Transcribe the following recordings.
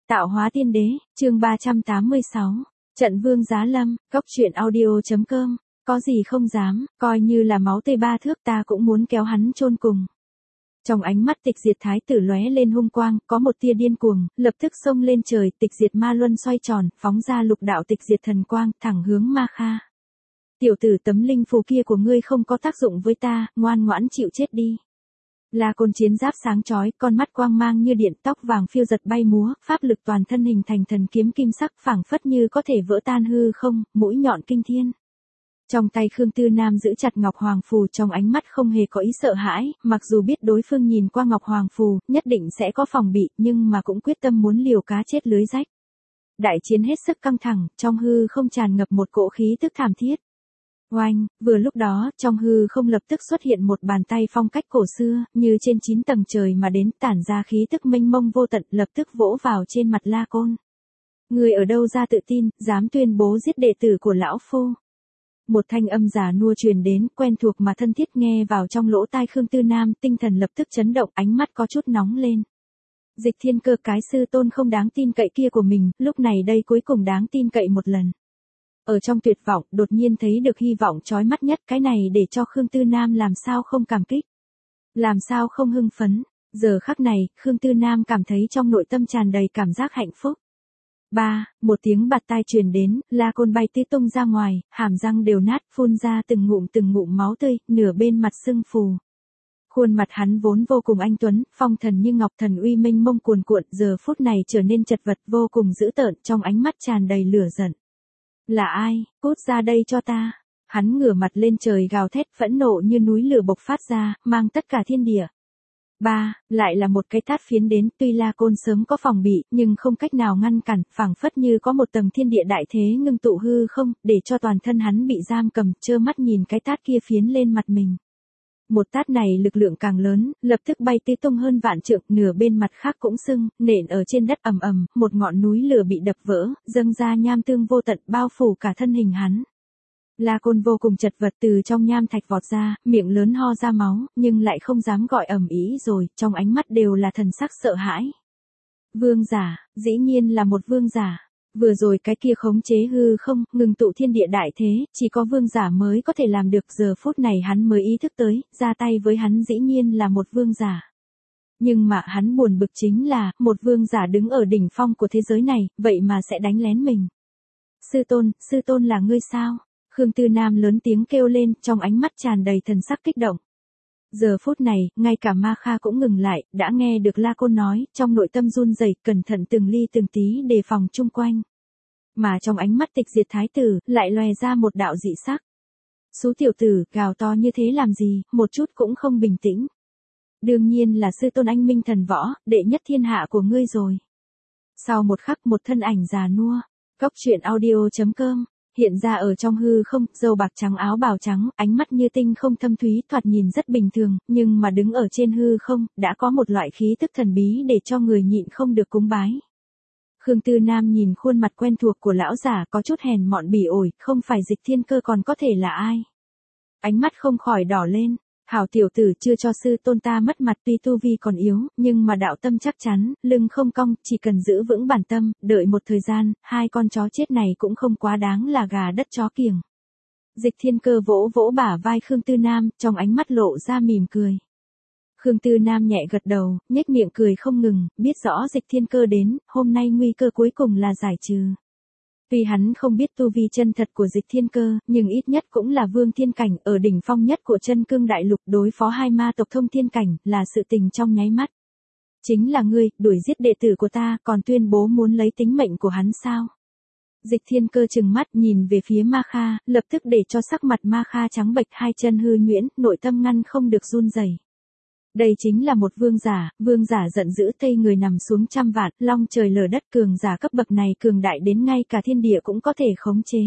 Tạo hóa tiên đế, chương 386. Trận vương giá lâm, cốc truyện audio.com. Có gì không dám, coi như là máu tươi ba thước ta cũng muốn kéo hắn chôn cùng. Trong ánh mắt Tịch Diệt thái tử lóe lên hung quang, có một tia điên cuồng, lập tức xông lên trời, Tịch Diệt ma luân xoay tròn, phóng ra lục đạo Tịch Diệt thần quang, thẳng hướng Ma Kha. Tiểu tử, tấm linh phù kia của ngươi không có tác dụng với ta, ngoan ngoãn chịu chết đi. La Côn chiến giáp sáng chói, con mắt quang mang như điện, tóc vàng phiêu giật bay múa, pháp lực toàn thân hình thành thần kiếm kim sắc, phảng phất như có thể vỡ tan hư không, mũi nhọn kinh thiên. Trong tay Khương Tư Nam giữ chặt Ngọc Hoàng phù, trong ánh mắt không hề có ý sợ hãi, mặc dù biết đối phương nhìn qua Ngọc Hoàng phù, nhất định sẽ có phòng bị, nhưng mà cũng quyết tâm muốn liều cá chết lưới rách. Đại chiến hết sức căng thẳng, trong hư không tràn ngập một cỗ khí tức thảm thiết. Oanh, vừa lúc đó, trong hư không lập tức xuất hiện một bàn tay phong cách cổ xưa, như trên 9 tầng trời mà đến, tản ra khí tức mênh mông vô tận, lập tức vỗ vào trên mặt La Côn. Người ở đâu ra tự tin, dám tuyên bố giết đệ tử của lão phu? Một thanh âm già nua truyền đến, quen thuộc mà thân thiết nghe vào trong lỗ tai Khương Tư Nam, tinh thần lập tức chấn động, ánh mắt có chút nóng lên. Dịch Thiên Cơ, cái sư tôn không đáng tin cậy kia của mình, lúc này đây cuối cùng đáng tin cậy một lần. Ở trong tuyệt vọng, đột nhiên thấy được hy vọng chói mắt nhất, cái này để cho Khương Tư Nam làm sao không cảm kích, làm sao không hưng phấn. Giờ khắc này, Khương Tư Nam cảm thấy trong nội tâm tràn đầy cảm giác hạnh phúc. Một tiếng bạt tai truyền đến, La Côn bay tứ tung ra ngoài, hàm răng đều nát, phun ra từng ngụm máu tươi, nửa bên mặt sưng phù. Khuôn mặt hắn vốn vô cùng anh tuấn, phong thần như ngọc, thần uy mênh mông cuồn cuộn, giờ phút này trở nên chật vật, vô cùng dữ tợn, trong ánh mắt tràn đầy lửa giận. Là ai, cút ra đây cho ta. Hắn ngửa mặt lên trời gào thét, phẫn nộ như núi lửa bộc phát ra, mang tất cả thiên địa. Lại là một cái tát phiến đến, tuy La Côn sớm có phòng bị, nhưng không cách nào ngăn cản, phảng phất như có một tầng thiên địa đại thế ngưng tụ hư không, để cho toàn thân hắn bị giam cầm, trơ mắt nhìn cái tát kia phiến lên mặt mình. Một tát này lực lượng càng lớn, lập tức bay tứ tung hơn vạn trượng, nửa bên mặt khác cũng sưng, nện ở trên đất ầm ầm, một ngọn núi lửa bị đập vỡ, dâng ra nham tương vô tận, bao phủ cả thân hình hắn. La Côn vô cùng chật vật từ trong nham thạch vọt ra, miệng lớn ho ra máu, nhưng lại không dám gọi ầm ĩ rồi, trong ánh mắt đều là thần sắc sợ hãi. Vương giả, dĩ nhiên là một vương giả. Vừa rồi cái kia khống chế hư không, ngừng tụ thiên địa đại thế, chỉ có vương giả mới có thể làm được, giờ phút này hắn mới ý thức tới, ra tay với hắn dĩ nhiên là một vương giả. Nhưng mà hắn buồn bực chính là, một vương giả đứng ở đỉnh phong của thế giới này, vậy mà sẽ đánh lén mình. Sư tôn là ngươi sao? Khương Tư Nam lớn tiếng kêu lên, trong ánh mắt tràn đầy thần sắc kích động. Giờ phút này, ngay cả Ma Kha cũng ngừng lại, đã nghe được La Côn nói, trong nội tâm run rẩy, cẩn thận từng ly từng tí đề phòng chung quanh. Mà trong ánh mắt Tịch Diệt thái tử, lại lòe ra một đạo dị sắc. Xú tiểu tử, gào to như thế làm gì, một chút cũng không bình tĩnh. Đương nhiên là sư tôn anh minh thần võ, đệ nhất thiên hạ của ngươi rồi. Sau một khắc, một thân ảnh già nua, cốc truyện audio.com. Hiện ra ở trong hư không, râu bạc trắng, áo bào trắng, ánh mắt như tinh không thâm thúy, thoạt nhìn rất bình thường, nhưng mà đứng ở trên hư không, đã có một loại khí tức thần bí để cho người nhịn không được cúng bái. Khương Tư Nam nhìn khuôn mặt quen thuộc của lão giả, có chút hèn mọn bỉ ổi, không phải Dịch Thiên Cơ còn có thể là ai. Ánh mắt không khỏi đỏ lên. Hảo tiểu tử, chưa cho sư tôn ta mất mặt, tuy tu vi còn yếu, nhưng mà đạo tâm chắc chắn, lưng không cong, chỉ cần giữ vững bản tâm, đợi một thời gian, hai con chó chết này cũng không quá đáng là gà đất chó kiểng. Dịch Thiên Cơ vỗ vỗ bả vai Khương Tư Nam, trong ánh mắt lộ ra mỉm cười. Khương Tư Nam nhẹ gật đầu, nhếch miệng cười không ngừng, biết rõ Dịch Thiên Cơ đến, hôm nay nguy cơ cuối cùng là giải trừ. Tuy hắn không biết tu vi chân thật của Dịch Thiên Cơ, nhưng ít nhất cũng là vương thiên cảnh, ở đỉnh phong nhất của chân cương đại lục, đối phó hai ma tộc thông thiên cảnh, là sự tình trong nháy mắt. Chính là ngươi, đuổi giết đệ tử của ta, còn tuyên bố muốn lấy tính mệnh của hắn sao? Dịch Thiên Cơ trừng mắt nhìn về phía Ma Kha, lập tức để cho sắc mặt Ma Kha trắng bệch, hai chân hư nhuyễn, nội tâm ngăn không được run rẩy. Đây chính là một vương giả giận dữ, tây người nằm xuống trăm vạn, long trời lở đất, cường giả cấp bậc này cường đại đến ngay cả thiên địa cũng có thể khống chế.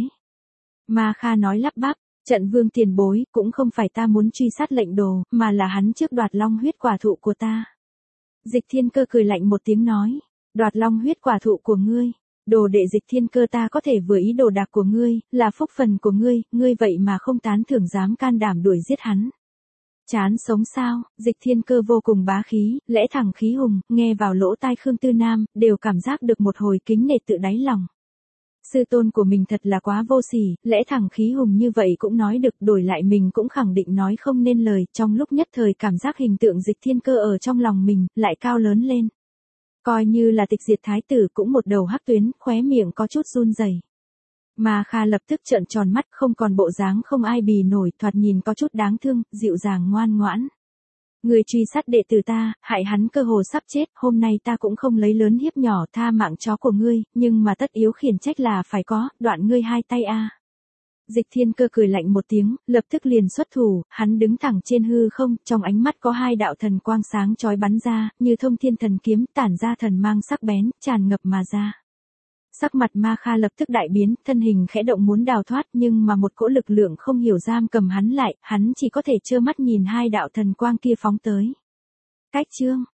Ma Kha nói lắp bắp, trận vương tiền bối, cũng không phải ta muốn truy sát lệnh đồ, mà là hắn trước đoạt long huyết quả thụ của ta. Dịch Thiên Cơ cười lạnh một tiếng nói, đoạt long huyết quả thụ của ngươi, đồ đệ Dịch Thiên Cơ, ta có thể vừa ý đồ đạc của ngươi, là phúc phần của ngươi, ngươi vậy mà không tán thưởng, dám can đảm đuổi giết hắn. Chán sống sao, Dịch Thiên Cơ vô cùng bá khí, lẽ thẳng khí hùng, nghe vào lỗ tai Khương Tư Nam, đều cảm giác được một hồi kính nể tự đáy lòng. Sư tôn của mình thật là quá vô sỉ, lẽ thẳng khí hùng như vậy cũng nói được, đổi lại mình cũng khẳng định nói không nên lời, trong lúc nhất thời cảm giác hình tượng Dịch Thiên Cơ ở trong lòng mình, lại cao lớn lên. Coi như là Tịch Diệt Thái tử cũng một đầu hắc tuyến, khóe miệng có chút run rẩy. Ma Kha lập tức trợn tròn mắt, không còn bộ dáng không ai bì nổi, thoạt nhìn có chút đáng thương, dịu dàng ngoan ngoãn. Người truy sát đệ tử ta, hại hắn cơ hồ sắp chết, hôm nay ta cũng không lấy lớn hiếp nhỏ tha mạng chó của ngươi, nhưng mà tất yếu khiển trách là phải có, đoạn ngươi hai tay a. Dịch Thiên Cơ cười lạnh một tiếng, lập tức liền xuất thủ, hắn đứng thẳng trên hư không, trong ánh mắt có hai đạo thần quang sáng chói bắn ra, như thông thiên thần kiếm, tản ra thần mang sắc bén, tràn ngập mà ra. Sắc mặt Ma Kha lập tức đại biến, thân hình khẽ động muốn đào thoát, nhưng mà một cỗ lực lượng không hiểu giam cầm hắn lại, hắn chỉ có thể trơ mắt nhìn hai đạo thần quang kia phóng tới. Cách chương